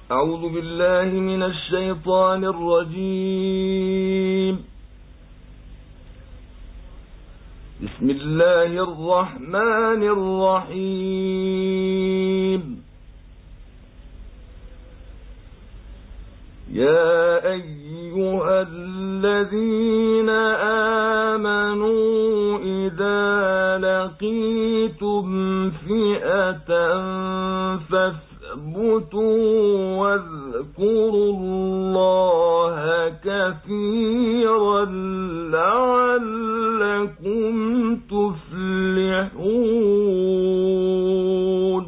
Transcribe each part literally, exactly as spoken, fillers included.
أعوذ بالله من الشيطان الرجيم. بسم الله الرحمن الرحيم. يا أيها الذين آمنوا إذا لقيتم فئة فاثبتوا واذكروا الله كثيرا لعلكم تفلحون.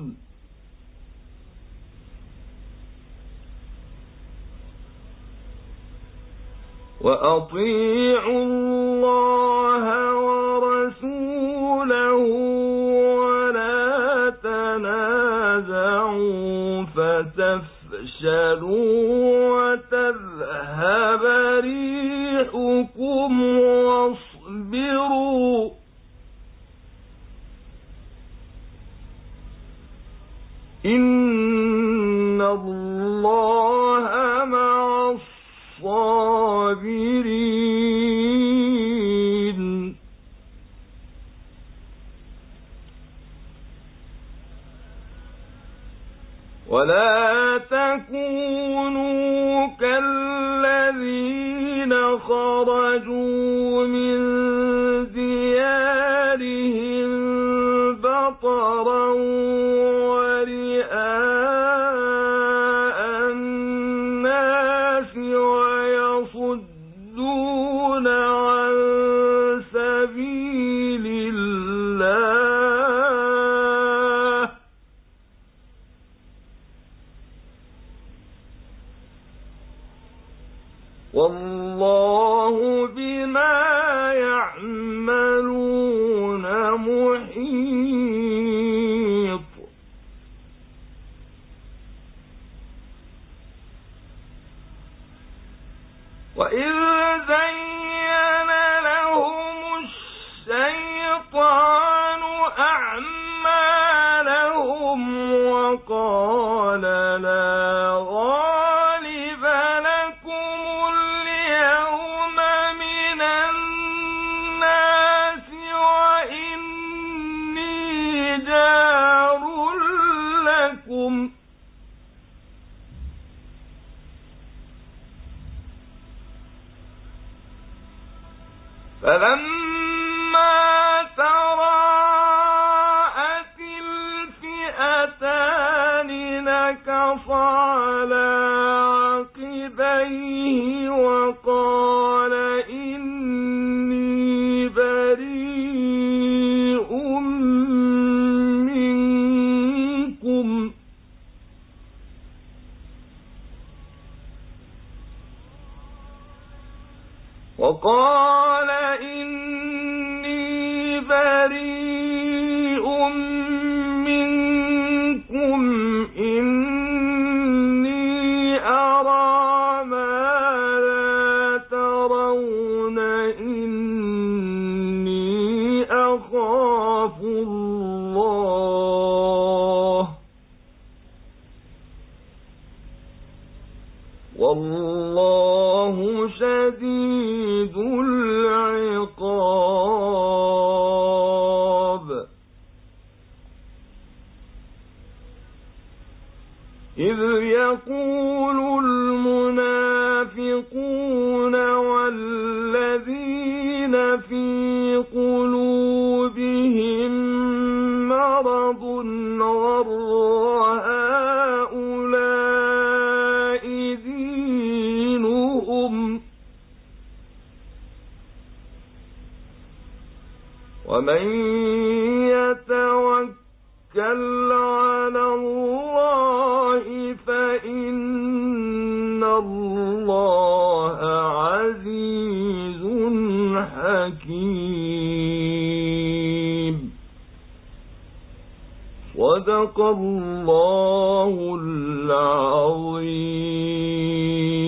وأطيعوا الله ورسوله ولا تنازعوا فتفشلوا وتذهب ريحكم واصبروا إن الله مع الصابرين. ولا تكونوا كالذين خرجوا من ديارهم بطرا ورئاء الناس ويصدون عن سبيل الله والله بما يعملون محيط. وإذ زين لهم الشيطان أعمالهم وقال لا غالب لكم اليوم من الناس وإني جار لكم فلما تراءت الفئتان نكص على عقبيه وقال إني بريء منكم وقال إني بريء منكم إني أرى ما لا ترون إني أخاف الله والله شديد العقاب. إذ يقول المنافقون والذين في قلوبهم مرض غر هؤلاء دينهم ومن يتوكل على الله فإن الله عزيز حكيم. صدق الله العظيم.